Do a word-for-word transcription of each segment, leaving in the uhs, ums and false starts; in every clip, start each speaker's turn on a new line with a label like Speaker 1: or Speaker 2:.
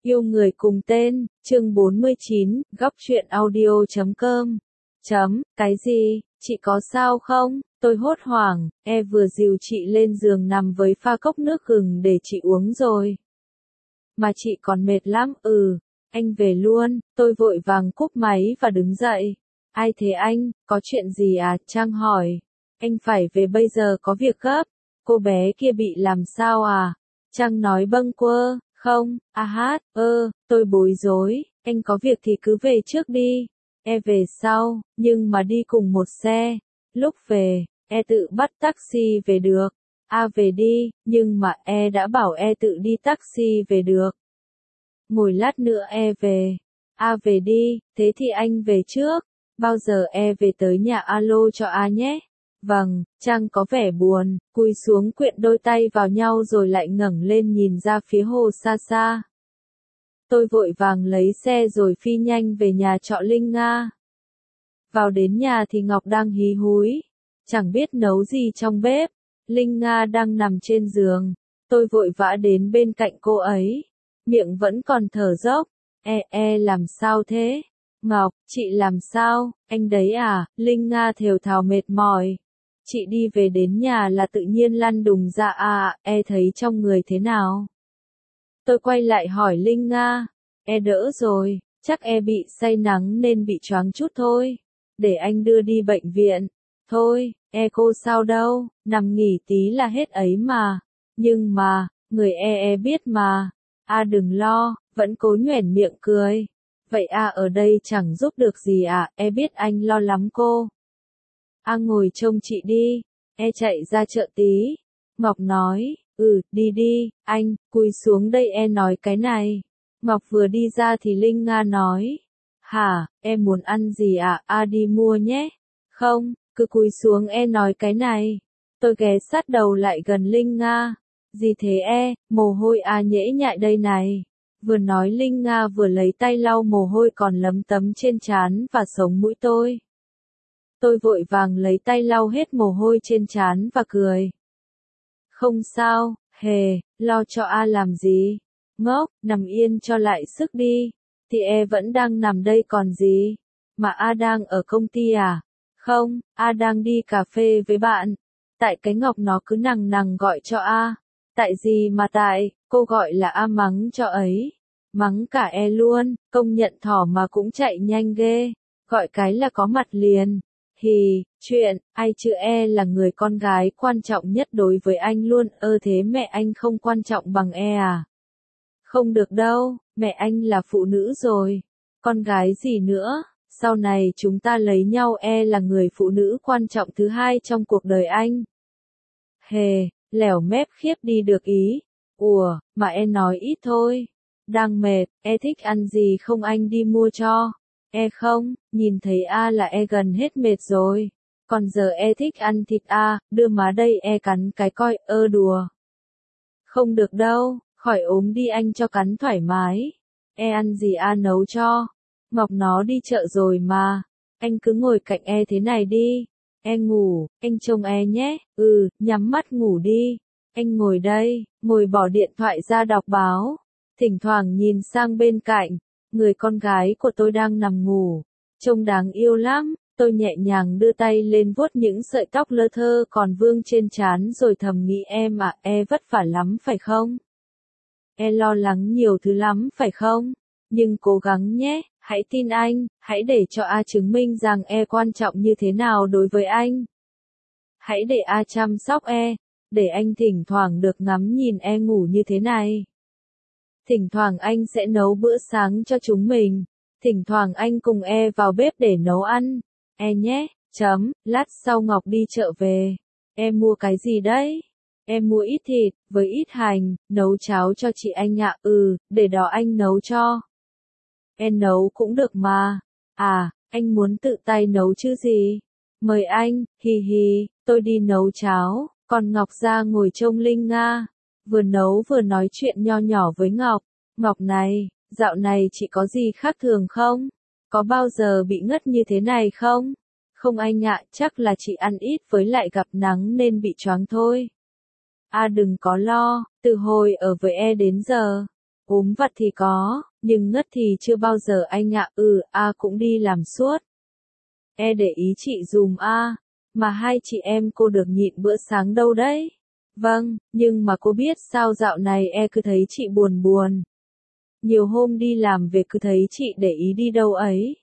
Speaker 1: Yêu người cùng tên, chương bốn mươi chín, góc truyện audio chấm com. Chấm, cái gì, chị có sao không? Tôi hốt hoảng, e vừa dìu chị lên giường nằm với pha cốc nước gừng để chị uống rồi. Mà chị còn mệt lắm, ừ, anh về luôn, tôi vội vàng cúp máy và đứng dậy. Ai thế anh, có chuyện gì à? Trang hỏi. Anh phải về bây giờ có việc gấp. Cô bé kia bị làm sao à? Trang nói bâng quơ. Không, a hát, ơ, tôi bối rối, anh có việc thì cứ về trước đi, e về sau, nhưng mà đi cùng một xe, lúc về, e tự bắt taxi về được, a về đi, nhưng mà e đã bảo e tự đi taxi về được. Ngồi lát nữa e về, a về đi, thế thì anh về trước, bao giờ e về tới nhà alo cho a nhé. Vâng, Trang có vẻ buồn, cúi xuống quyện đôi tay vào nhau rồi lại ngẩng lên nhìn ra phía hồ xa xa. Tôi vội vàng lấy xe rồi phi nhanh về nhà trọ Linh Nga. Vào đến nhà thì Ngọc đang hí húi, chẳng biết nấu gì trong bếp. Linh Nga đang nằm trên giường, tôi vội vã đến bên cạnh cô ấy, miệng vẫn còn thở dốc. E e làm sao thế? Ngọc, chị làm sao? Anh đấy à? Linh Nga thều thào mệt mỏi. Chị đi về đến nhà là tự nhiên lăn đùng ra à, e thấy trong người thế nào? Tôi quay lại hỏi Linh Nga, e đỡ rồi, chắc e bị say nắng nên bị choáng chút thôi, để anh đưa đi bệnh viện. Thôi, e cô sao đâu, nằm nghỉ tí là hết ấy mà, nhưng mà, người e e biết mà, a đừng lo, vẫn cố nhoẻn miệng cười. Vậy a ở đây chẳng giúp được gì à, e biết anh lo lắm cô. A ngồi trông chị đi, e chạy ra chợ tí. Ngọc nói, ừ, đi đi, anh, cúi xuống đây e nói cái này. Ngọc vừa đi ra thì Linh Nga nói, hả, em muốn ăn gì à, a đi mua nhé. Không, cứ cúi xuống e nói cái này. Tôi ghé sát đầu lại gần Linh Nga. Gì thế e, mồ hôi a nhễ nhại đây này. Vừa nói Linh Nga vừa lấy tay lau mồ hôi còn lấm tấm trên trán và sống mũi tôi. Tôi vội vàng lấy tay lau hết mồ hôi trên trán và cười. Không sao, hề, lo cho a làm gì? Ngốc, nằm yên cho lại sức đi. Thì e vẫn đang nằm đây còn gì? Mà a đang ở công ty à? Không, a đang đi cà phê với bạn. Tại cái Ngọc nó cứ nằng nằng gọi cho a. Tại gì mà tại, cô gọi là a mắng cho ấy. Mắng cả e luôn, công nhận thỏ mà cũng chạy nhanh ghê. Gọi cái là có mặt liền. Hì, chuyện, ai chứ e là người con gái quan trọng nhất đối với anh luôn, ơ thế mẹ anh không quan trọng bằng e à? Không được đâu, mẹ anh là phụ nữ rồi, con gái gì nữa, sau này chúng ta lấy nhau e là người phụ nữ quan trọng thứ hai trong cuộc đời anh. Hề, lẻo mép khiếp đi được ý, ủa, mà e nói ít thôi, đang mệt, e thích ăn gì không anh đi mua cho. E không, nhìn thấy a là e gần hết mệt rồi. Còn giờ e thích ăn thịt a, đưa má đây e cắn cái coi, ơ đùa. Không được đâu, khỏi ốm đi anh cho cắn thoải mái. E ăn gì a nấu cho. Ngọc nó đi chợ rồi mà. Anh cứ ngồi cạnh e thế này đi. E ngủ, anh trông e nhé. Ừ, nhắm mắt ngủ đi. Anh ngồi đây, ngồi bỏ điện thoại ra đọc báo. Thỉnh thoảng nhìn sang bên cạnh. Người con gái của tôi đang nằm ngủ, trông đáng yêu lắm, tôi nhẹ nhàng đưa tay lên vuốt những sợi tóc lơ thơ còn vương trên trán rồi thầm nghĩ em à, e vất vả lắm phải không? E lo lắng nhiều thứ lắm phải không? Nhưng cố gắng nhé, hãy tin anh, hãy để cho A chứng minh rằng e quan trọng như thế nào đối với anh. Hãy để A chăm sóc e, để anh thỉnh thoảng được ngắm nhìn e ngủ như thế này. Thỉnh thoảng anh sẽ nấu bữa sáng cho chúng mình. Thỉnh thoảng anh cùng e vào bếp để nấu ăn. E nhé, chấm, lát sau Ngọc đi chợ về. Em mua cái gì đấy? Em mua ít thịt, với ít hành, nấu cháo cho chị anh ạ, ừ, để đó anh nấu cho. Em nấu cũng được mà. À, anh muốn tự tay nấu chứ gì? Mời anh, hì hì, tôi đi nấu cháo, còn Ngọc ra ngồi trông Linh Nga. Vừa nấu vừa nói chuyện nho nhỏ với Ngọc. Ngọc này, dạo này chị có gì khác thường không? Có bao giờ bị ngất như thế này không? Không anh ạ, chắc là chị ăn ít với lại gặp nắng nên bị choáng thôi. À đừng có lo, từ hồi ở với e đến giờ, ốm vặt thì có, nhưng ngất thì chưa bao giờ anh ạ. Ừ, A cũng đi làm suốt. E để ý chị dùm A, mà hai chị em cô được nhịn bữa sáng đâu đấy. Vâng, nhưng mà cô biết sao dạo này E cứ thấy chị buồn buồn. Nhiều hôm đi làm về cứ thấy chị để ý đi đâu ấy.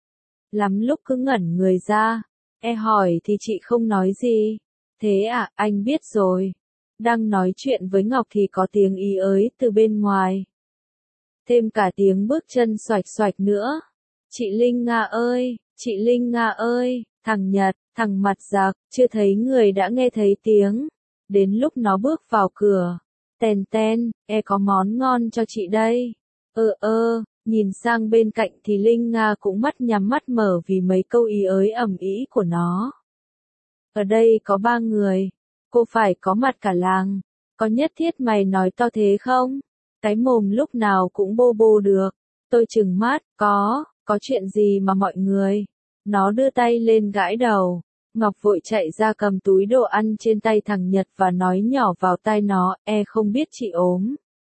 Speaker 1: Lắm lúc cứ ngẩn người ra. E hỏi thì chị không nói gì. Thế à, anh biết rồi. Đang nói chuyện với Ngọc thì có tiếng ý ới từ bên ngoài. Thêm cả tiếng bước chân xoạch xoạch nữa. Chị Linh Nga ơi, chị Linh Nga ơi, thằng Nhật, thằng mặt giặc, chưa thấy người đã nghe thấy tiếng. Đến lúc nó bước vào cửa. Tèn ten, E có món ngon cho chị đây. Ơ ơ, nhìn sang bên cạnh thì Linh Nga cũng mắt nhắm mắt mở vì mấy câu ý ới ầm ĩ của nó. Ở đây có ba người. Cô phải có mặt cả làng. Có nhất thiết mày nói to thế không? Cái mồm lúc nào cũng bô bô được. Tôi trừng mắt, có, có chuyện gì mà mọi người. Nó đưa tay lên gãi đầu. Ngọc vội chạy ra cầm túi đồ ăn trên tay thằng Nhật và nói nhỏ vào tai nó, E không biết chị ốm.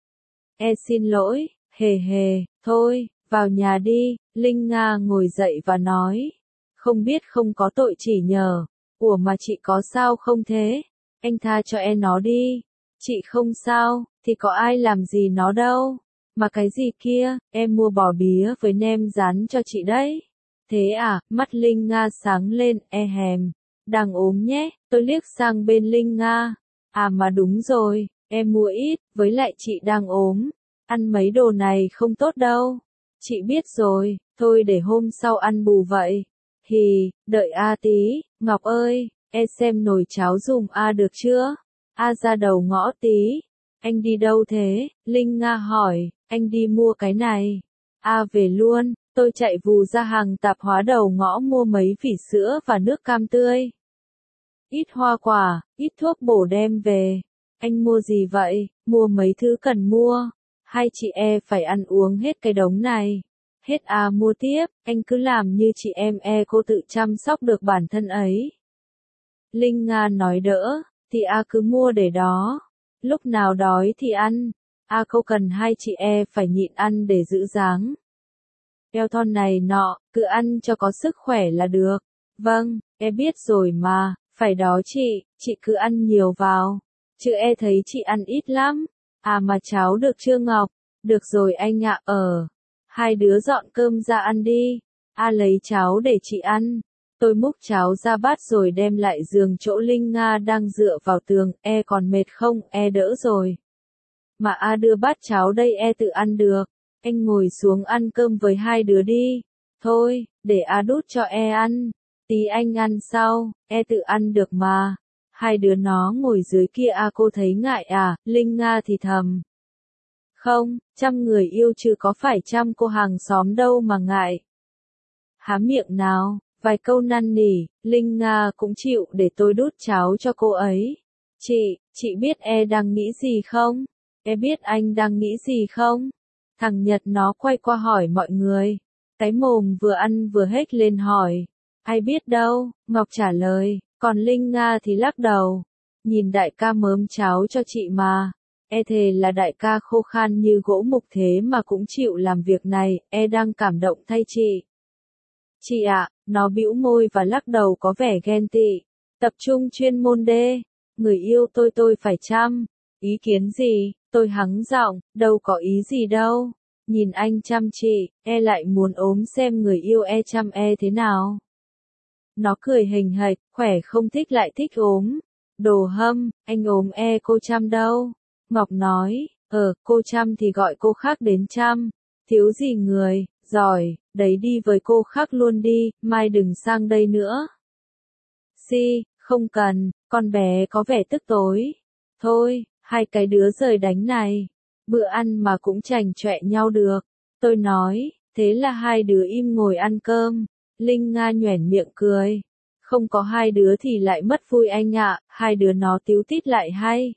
Speaker 1: E xin lỗi, hề hề, thôi, vào nhà đi. Linh Nga ngồi dậy và nói. Không biết không có tội chỉ nhờ. Ủa mà chị có sao không thế? Anh tha cho E nó đi. Chị không sao, thì có ai làm gì nó đâu. Mà cái gì kia, em mua bò bía với nem rán cho chị đấy. Thế à, mắt Linh Nga sáng lên, E hèm. Đang ốm nhé, tôi liếc sang bên Linh Nga. À mà đúng rồi, em mua ít, với lại chị đang ốm. Ăn mấy đồ này không tốt đâu. Chị biết rồi, thôi để hôm sau ăn bù vậy. Hì, đợi A tí, Ngọc ơi, E xem nồi cháo dùm A được chưa? A ra đầu ngõ tí. Anh đi đâu thế? Linh Nga hỏi, anh đi mua cái này. A về luôn, tôi chạy vù ra hàng tạp hóa đầu ngõ mua mấy vỉ sữa và nước cam tươi. Ít hoa quả, ít thuốc bổ đem về. Anh mua gì vậy? Mua mấy thứ cần mua. Hai chị E phải ăn uống hết cái đống này. Hết A mua tiếp, anh cứ làm như chị em E cô tự chăm sóc được bản thân ấy. Linh Nga nói đỡ, thì A cứ mua để đó. Lúc nào đói thì ăn. A không cần hai chị E phải nhịn ăn để giữ dáng. Eo thon này nọ, cứ ăn cho có sức khỏe là được. Vâng, E biết rồi mà, phải đó chị, chị cứ ăn nhiều vào. Chứ E thấy chị ăn ít lắm. À mà cháo được chưa Ngọc? Được rồi anh ạ, ở. Hai đứa dọn cơm ra ăn đi. A lấy cháo để chị ăn. Tôi múc cháo ra bát rồi đem lại giường chỗ Linh Nga đang dựa vào tường. E còn mệt không? E đỡ rồi. Mà A đưa bát cháo đây E tự ăn được. Anh ngồi xuống ăn cơm với hai đứa đi. Thôi, để A đút cho E ăn. Tí anh ăn sau, E tự ăn được mà. Hai đứa nó ngồi dưới kia A cô thấy ngại à, Linh Nga thì thầm. Không, trăm người yêu chứ có phải trăm cô hàng xóm đâu mà ngại. Há miệng nào, vài câu năn nỉ, Linh Nga cũng chịu để tôi đút cháo cho cô ấy. Chị, chị biết E đang nghĩ gì không? E biết anh đang nghĩ gì không? Thằng Nhật nó quay qua hỏi mọi người. Cái mồm vừa ăn vừa hét lên hỏi. Ai biết đâu, Ngọc trả lời, còn Linh Nga thì lắc đầu. Nhìn đại ca mớm cháo cho chị mà. E thề là đại ca khô khan như gỗ mục thế mà cũng chịu làm việc này, E đang cảm động thay chị. Chị ạ, nó bĩu môi và lắc đầu có vẻ ghen tị. Tập trung chuyên môn đê. Người yêu tôi tôi phải chăm. Ý kiến gì? Tôi hắng giọng, đâu có ý gì đâu. Nhìn anh chăm chị, E lại muốn ốm xem người yêu E chăm E thế nào. Nó cười hình hạch, khỏe không thích lại thích ốm. Đồ hâm, anh ốm E cô chăm đâu. Ngọc nói, ờ, cô chăm thì gọi cô khác đến chăm. Thiếu gì người, giỏi, đấy đi với cô khác luôn đi, mai đừng sang đây nữa. Si, không cần, con bé có vẻ tức tối. Thôi, hai cái đứa rời đánh này. Bữa ăn mà cũng chảnh chọe nhau được. Tôi nói, thế là hai đứa im ngồi ăn cơm. Linh Nga nhoẻn miệng cười. Không có hai đứa thì lại mất vui anh ạ, hai đứa nó tíu tít lại hay.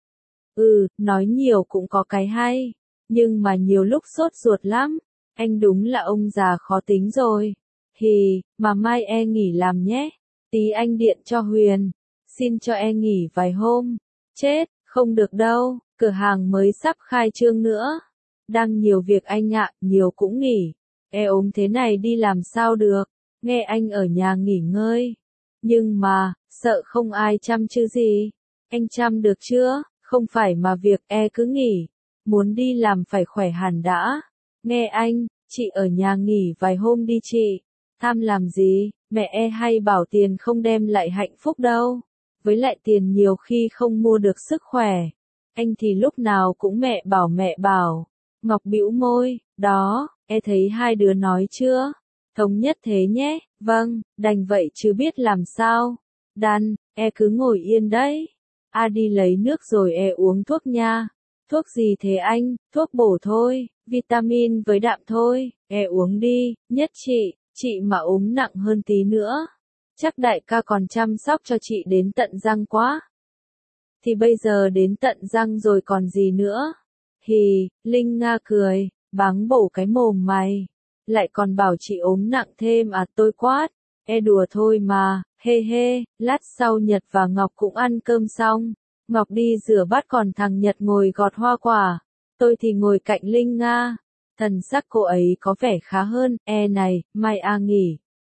Speaker 1: Ừ, nói nhiều cũng có cái hay. Nhưng mà nhiều lúc sốt ruột lắm. Anh đúng là ông già khó tính rồi. Hì, mà mai E nghỉ làm nhé. Tí anh điện cho Huyền. Xin cho E nghỉ vài hôm. Chết, không được đâu, cửa hàng mới sắp khai trương nữa. Đang nhiều việc anh ạ, nhiều cũng nghỉ. E ốm thế này đi làm sao được, nghe anh ở nhà nghỉ ngơi. Nhưng mà, sợ không ai chăm chứ gì. Anh chăm được chưa, không phải mà việc e cứ nghỉ. Muốn đi làm phải khỏe hẳn đã. Nghe anh, chị ở nhà nghỉ vài hôm đi chị. Tham làm gì, mẹ e hay bảo tiền không đem lại hạnh phúc đâu. Với lại tiền nhiều khi không mua được sức khỏe. Anh thì lúc nào cũng mẹ bảo mẹ bảo. Ngọc bĩu môi, đó, e thấy hai đứa nói chưa? Thống nhất thế nhé, vâng, đành vậy chứ biết làm sao. Đan, e cứ ngồi yên đấy. A đi lấy nước rồi e uống thuốc nha. Thuốc gì thế anh, thuốc bổ thôi, vitamin với đạm thôi, e uống đi, nhất chị, chị mà ốm nặng hơn tí nữa. Chắc đại ca còn chăm sóc cho chị đến tận răng quá. Thì bây giờ đến tận răng rồi còn gì nữa. Hì, Linh Nga cười, báng bổ cái mồm mày. Lại còn bảo chị ốm nặng thêm à, tôi quát. E đùa thôi mà, hê hê, lát sau Nhật và Ngọc cũng ăn cơm xong. Ngọc đi rửa bát còn thằng Nhật ngồi gọt hoa quả. Tôi thì ngồi cạnh Linh Nga. Thần sắc cô ấy có vẻ khá hơn, e này, mai A nghỉ.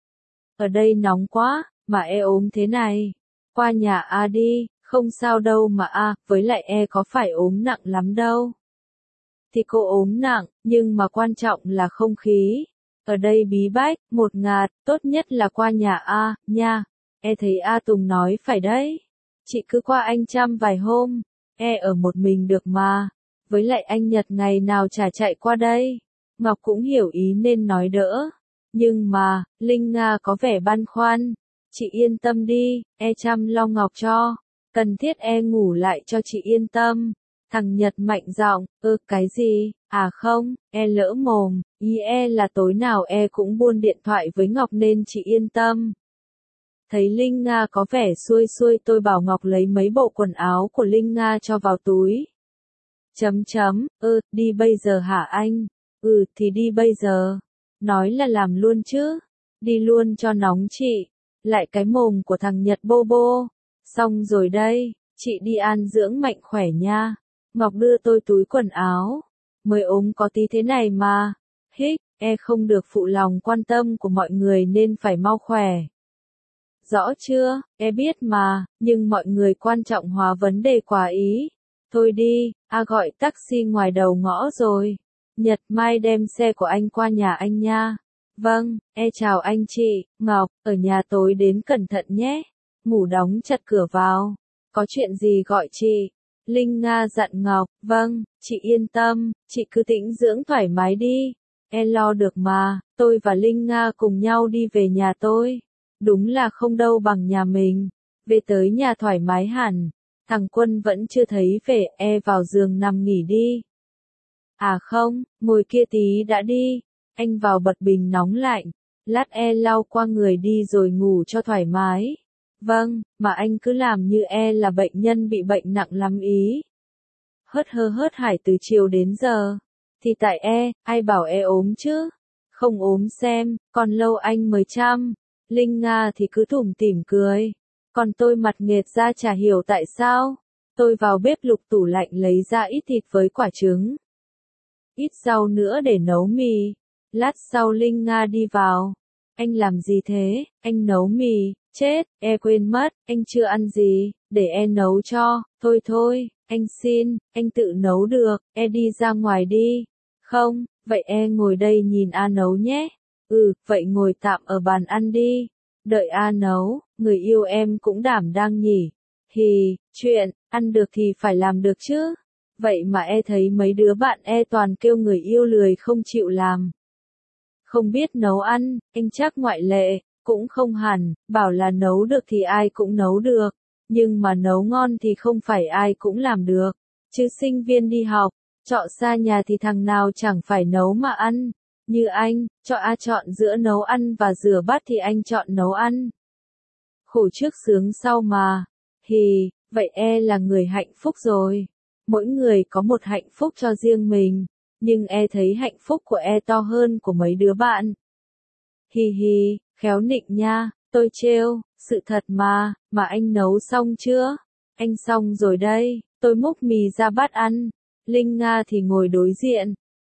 Speaker 1: Ở đây nóng quá, mà e ốm thế này. Qua nhà A đi, không sao đâu mà A, với lại e có phải ốm nặng lắm đâu. Thì cô ốm nặng, nhưng mà quan trọng là không khí. Ở đây bí bách, một ngạt, tốt nhất là qua nhà A, nha. E thấy A Tùng nói phải đấy. Chị cứ qua anh chăm vài hôm, e ở một mình được mà. Với lại anh Nhật ngày nào chả chạy qua đây. Ngọc cũng hiểu ý nên nói đỡ. Nhưng mà, Linh Nga có vẻ băn khoăn. Chị yên tâm đi, e chăm lo Ngọc cho. Cần thiết e ngủ lại cho chị yên tâm. Thằng Nhật mạnh giọng, ơ cái gì, à không, e lỡ mồm, ý e là tối nào e cũng buôn điện thoại với Ngọc nên chị yên tâm. Thấy Linh Nga có vẻ xuôi xuôi tôi bảo Ngọc lấy mấy bộ quần áo của Linh Nga cho vào túi. Chấm chấm, ơ, đi bây giờ hả anh? Ừ thì đi bây giờ. Nói là làm luôn chứ. Đi luôn cho nóng chị. Lại cái mồm của thằng Nhật bô bô. Xong rồi đây, chị đi an dưỡng mạnh khỏe nha. Ngọc đưa tôi túi quần áo. Mới ốm có tí thế này mà. Hích, e không được phụ lòng quan tâm của mọi người nên phải mau khỏe. Rõ chưa, e biết mà, nhưng mọi người quan trọng hóa vấn đề quá ý. Thôi đi, A gọi taxi ngoài đầu ngõ rồi. Nhật mai đem xe của anh qua nhà anh nha. Vâng, e chào anh chị, Ngọc, ở nhà tối đến cẩn thận nhé. Ngủ đóng chặt cửa vào. Có chuyện gì gọi chị? Linh Nga dặn Ngọc, vâng, chị yên tâm, chị cứ tĩnh dưỡng thoải mái đi. E lo được mà, tôi và Linh Nga cùng nhau đi về nhà tôi. Đúng là không đâu bằng nhà mình. Về tới nhà thoải mái hẳn. Thằng Quân vẫn chưa thấy về, e vào giường nằm nghỉ đi. À không, ngồi kia tí đã đi. Anh vào bật bình nóng lạnh. Lát e lau qua người đi rồi ngủ cho thoải mái. Vâng, mà anh cứ làm như e là bệnh nhân bị bệnh nặng lắm ý. Hớt hơ hớt hải từ chiều đến giờ. Thì tại e, ai bảo e ốm chứ? Không ốm xem, còn lâu anh mới chăm. Linh Nga thì cứ tủm tỉm cười. Còn tôi mặt nghệt ra chả hiểu tại sao. Tôi vào bếp lục tủ lạnh lấy ra ít thịt với quả trứng. Ít rau nữa để nấu mì. Lát sau Linh Nga đi vào. Anh làm gì thế? Anh nấu mì. Chết, e quên mất, anh chưa ăn gì, để e nấu cho. Thôi thôi, anh xin, anh tự nấu được, e đi ra ngoài đi. Không, vậy e ngồi đây nhìn A nấu nhé. Ừ, vậy ngồi tạm ở bàn ăn đi. Đợi A nấu, người yêu em cũng đảm đang nhỉ. Hì, chuyện, ăn được thì phải làm được chứ. Vậy mà e thấy mấy đứa bạn e toàn kêu người yêu lười không chịu làm. Không biết nấu ăn, anh chắc ngoại lệ, cũng không hẳn, bảo là nấu được thì ai cũng nấu được. Nhưng mà nấu ngon thì không phải ai cũng làm được. Chứ sinh viên đi học, trọ xa nhà thì thằng nào chẳng phải nấu mà ăn. Như anh, cho A chọn giữa nấu ăn và rửa bát thì anh chọn nấu ăn. Khổ trước sướng sau mà. Hì, vậy e là người hạnh phúc rồi. Mỗi người có một hạnh phúc cho riêng mình. Nhưng e thấy hạnh phúc của e to hơn của mấy đứa bạn. Hì hì, khéo nịnh nha, tôi trêu, sự thật mà, mà anh nấu xong chưa? Anh xong rồi đây, tôi múc mì ra bát ăn. Linh Nga thì ngồi đối diện.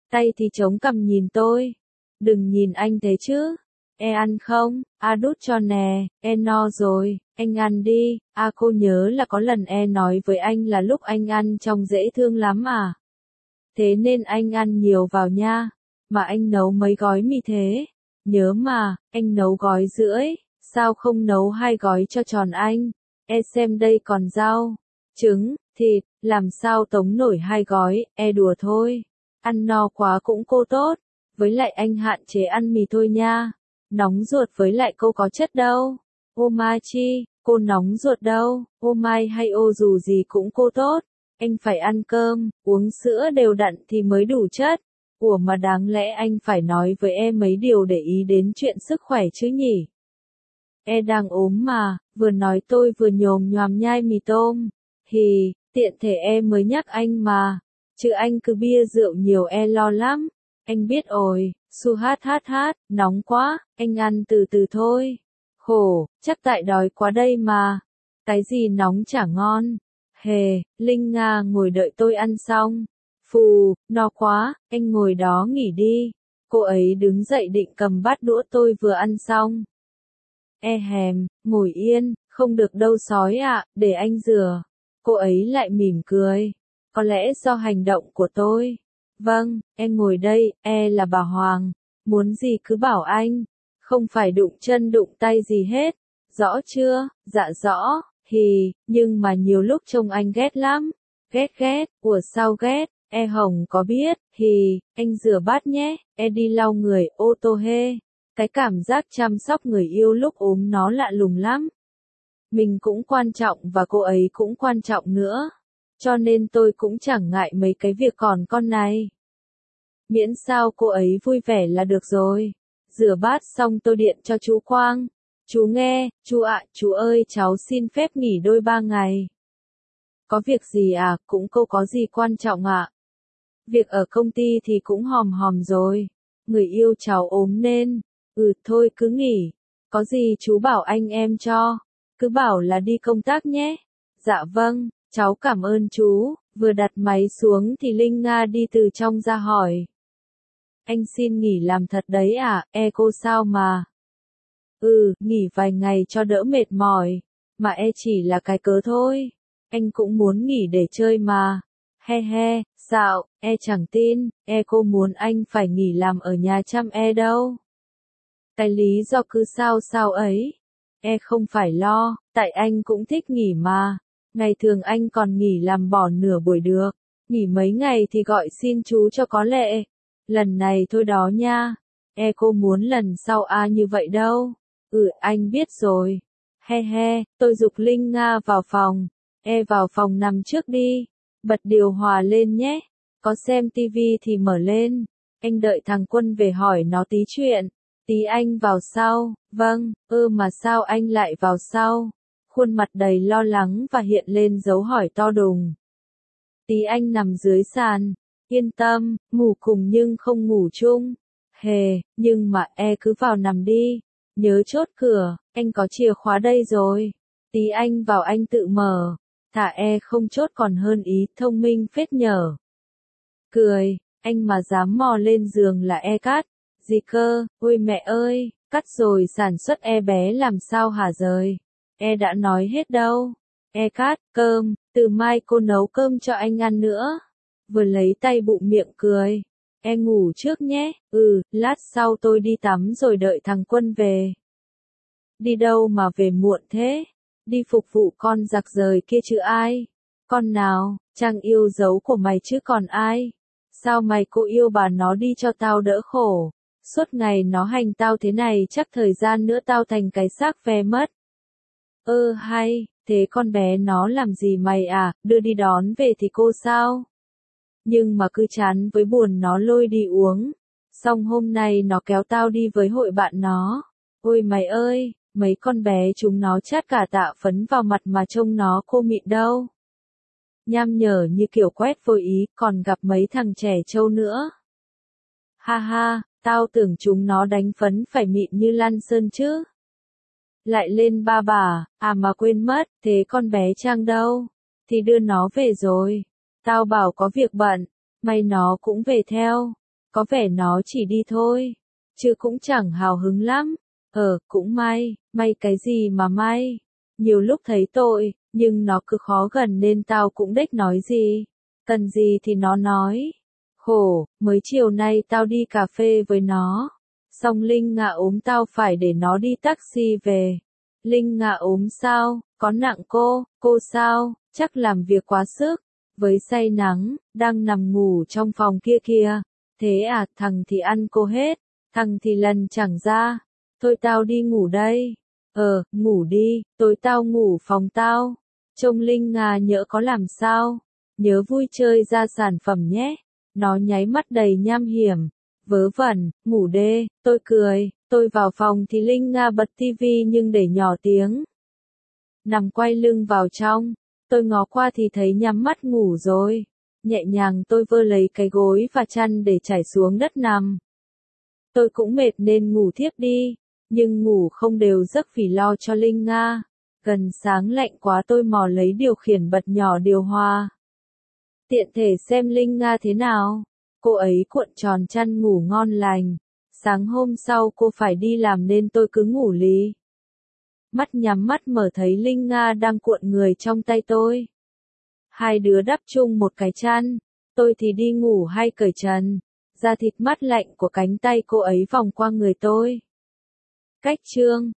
Speaker 1: tay thì chống cằm nhìn tôi. Đừng nhìn anh thế chứ. E ăn không? A đút cho nè, e no rồi, anh ăn đi. A cô nhớ là có lần e nói với anh là lúc anh ăn trông dễ thương lắm à. Thế nên anh ăn nhiều vào nha. Mà anh nấu mấy gói mì thế? Nhớ mà, anh nấu gói rưỡi, sao không nấu hai gói cho tròn anh? E xem đây còn rau, trứng, thịt, làm sao tống nổi hai gói, e đùa thôi. Ăn no quá cũng cô tốt, với lại anh hạn chế ăn mì thôi nha. Nóng ruột với lại cô có chất đâu. Ô mai chi, cô nóng ruột đâu, ô mai hay ô dù gì cũng cô tốt. Anh phải ăn cơm, uống sữa đều đặn thì mới đủ chất. Ủa mà đáng lẽ anh phải nói với em mấy điều để ý đến chuyện sức khỏe chứ nhỉ? E đang ốm mà, vừa nói tôi vừa nhồm nhoàm nhai mì tôm. Hì, tiện thể em mới nhắc anh mà. Chứ anh cứ bia rượu nhiều e lo lắm. Anh biết rồi, su hát hát hát, nóng quá, anh ăn từ từ thôi. Khổ, chắc tại đói quá đây mà. Cái gì nóng chả ngon. Hề, Linh Nga ngồi đợi tôi ăn xong. Phù, no quá, anh ngồi đó nghỉ đi. Cô ấy đứng dậy định cầm bát đũa tôi vừa ăn xong. E hèm, ngồi yên, không được đâu sói ạ, để anh rửa. Cô ấy lại mỉm cười. Có lẽ do hành động của tôi. Vâng, em ngồi đây, e là bà Hoàng. Muốn gì cứ bảo anh. Không phải đụng chân đụng tay gì hết. Rõ chưa? Dạ rõ. Hì, nhưng mà nhiều lúc trông anh ghét lắm. Ghét ghét, ủa sao ghét? E Hồng có biết, hì, anh rửa bát nhé, e đi lau người, ô tô hê. Cái cảm giác chăm sóc người yêu lúc ốm nó lạ lùng lắm. Mình cũng quan trọng và cô ấy cũng quan trọng nữa. Cho nên tôi cũng chẳng ngại mấy cái việc còn con này. Miễn sao cô ấy vui vẻ là được rồi. Rửa bát xong tôi điện cho chú Quang. Chú nghe, chú ạ, chú ơi cháu xin phép nghỉ đôi ba ngày. Có việc gì à, cũng câu có gì quan trọng ạ. Việc ở công ty thì cũng hòm hòm rồi. Người yêu cháu ốm nên. Ừ thôi cứ nghỉ. Có gì chú bảo anh em cho. Cứ bảo là đi công tác nhé. Dạ vâng, cháu cảm ơn chú. Vừa đặt máy xuống thì Linh Nga đi từ trong ra hỏi. Anh xin nghỉ làm thật đấy à, e cô sao mà. Ừ, nghỉ vài ngày cho đỡ mệt mỏi. Mà e chỉ là cái cớ thôi. Anh cũng muốn nghỉ để chơi mà. He he, dạo, e chẳng tin, e cô muốn anh phải nghỉ làm ở nhà chăm e đâu. Cái lý do cứ sao sao ấy. E không phải lo, tại anh cũng thích nghỉ mà. Ngày thường anh còn nghỉ làm bỏ nửa buổi được. Nghỉ mấy ngày thì gọi xin chú cho có lệ. Lần này thôi đó nha. E cô muốn lần sau a à như vậy đâu. Ừ anh biết rồi. He he, tôi giục Linh Nga vào phòng. E vào phòng nằm trước đi. Bật điều hòa lên nhé. Có xem tivi thì mở lên. Anh đợi thằng Quân về hỏi nó tí chuyện. Tí anh vào sau. Vâng, ơ mà sao anh lại vào sau? Khuôn mặt đầy lo lắng và hiện lên dấu hỏi to đùng. Tí anh nằm dưới sàn. Yên tâm, ngủ cùng nhưng không ngủ chung. Hề, nhưng mà e cứ vào nằm đi. Nhớ chốt cửa, anh có chìa khóa đây rồi. Tí anh vào anh tự mở. Thả e không chốt còn hơn ý, thông minh phết nhở. Cười, anh mà dám mò lên giường là e cắt. Gì cơ, ôi mẹ ơi, cắt rồi sản xuất e bé làm sao hả rời. E đã nói hết đâu. E cắt, cơm, từ mai cô nấu cơm cho anh ăn nữa. Vừa lấy tay bụng miệng cười. E ngủ trước nhé, ừ, lát sau tôi đi tắm rồi đợi thằng Quân về. Đi đâu mà về muộn thế? Đi phục vụ con giặc rời kia chứ ai? Con nào, Trang yêu dấu của mày chứ còn ai? Sao mày cô yêu bà nó đi cho tao đỡ khổ? Suốt ngày nó hành tao thế này chắc thời gian nữa tao thành cái xác ve mất. Ơ hay, thế con bé nó làm gì mày à, đưa đi đón về thì cô sao? Nhưng mà cứ chán với buồn nó lôi đi uống. Xong hôm nay nó kéo tao đi với hội bạn nó. Ôi mày ơi, mấy con bé chúng nó chát cả tạ phấn vào mặt mà trông nó cô mịn đâu. Nham nhở như kiểu quét vô ý, còn gặp mấy thằng trẻ trâu nữa. Ha ha, tao tưởng chúng nó đánh phấn phải mịn như Lan Sơn chứ. Lại lên ba bà, à mà quên mất, thế con bé Trang đâu? Thì đưa nó về rồi. Tao bảo có việc bận, may nó cũng về theo. Có vẻ nó chỉ đi thôi, chứ cũng chẳng hào hứng lắm. Ờ, cũng may, may cái gì mà may. Nhiều lúc thấy tội, nhưng nó cứ khó gần nên tao cũng đếch nói gì. Cần gì thì nó nói. Khổ, mới chiều nay tao đi cà phê với nó. Xong Linh Nga ốm tao phải để nó đi taxi về. Linh Nga ốm sao, có nặng cô, cô sao, chắc làm việc quá sức. Với say nắng, đang nằm ngủ trong phòng kia kìa. Thế à, thằng thì ăn cô hết, thằng thì lần chẳng ra. Thôi tao đi ngủ đây. Ờ, ngủ đi, tối tao ngủ phòng tao. Trông Linh Nga nhỡ có làm sao. Nhớ vui chơi ra sản phẩm nhé. Nó nháy mắt đầy nham hiểm. Vớ vẩn, ngủ đê, tôi cười. Tôi vào phòng thì Linh Nga bật tivi nhưng để nhỏ tiếng. Nằm quay lưng vào trong. Tôi ngó qua thì thấy nhắm mắt ngủ rồi. Nhẹ nhàng tôi vơ lấy cái gối và chăn để trải xuống đất nằm. Tôi cũng mệt nên ngủ thiếp đi. Nhưng ngủ không đều giấc vì lo cho Linh Nga. Gần sáng lạnh quá tôi mò lấy điều khiển bật nhỏ điều hòa. Tiện thể xem Linh Nga thế nào. Cô ấy cuộn tròn chăn ngủ ngon lành. Sáng hôm sau cô phải đi làm nên tôi cứ ngủ lì. Mắt nhắm mắt mở thấy Linh Nga đang cuộn người trong tay tôi. Hai đứa đắp chung một cái chăn. Tôi thì đi ngủ hay cởi trần. Da thịt mát lạnh của cánh tay cô ấy vòng qua người tôi. Cách chương